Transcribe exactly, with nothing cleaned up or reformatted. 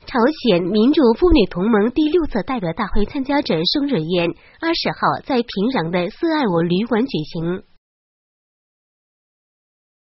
朝鲜民主妇女同盟第六次代表大会参加者生日宴二十号在平壤的四爱我旅馆举行。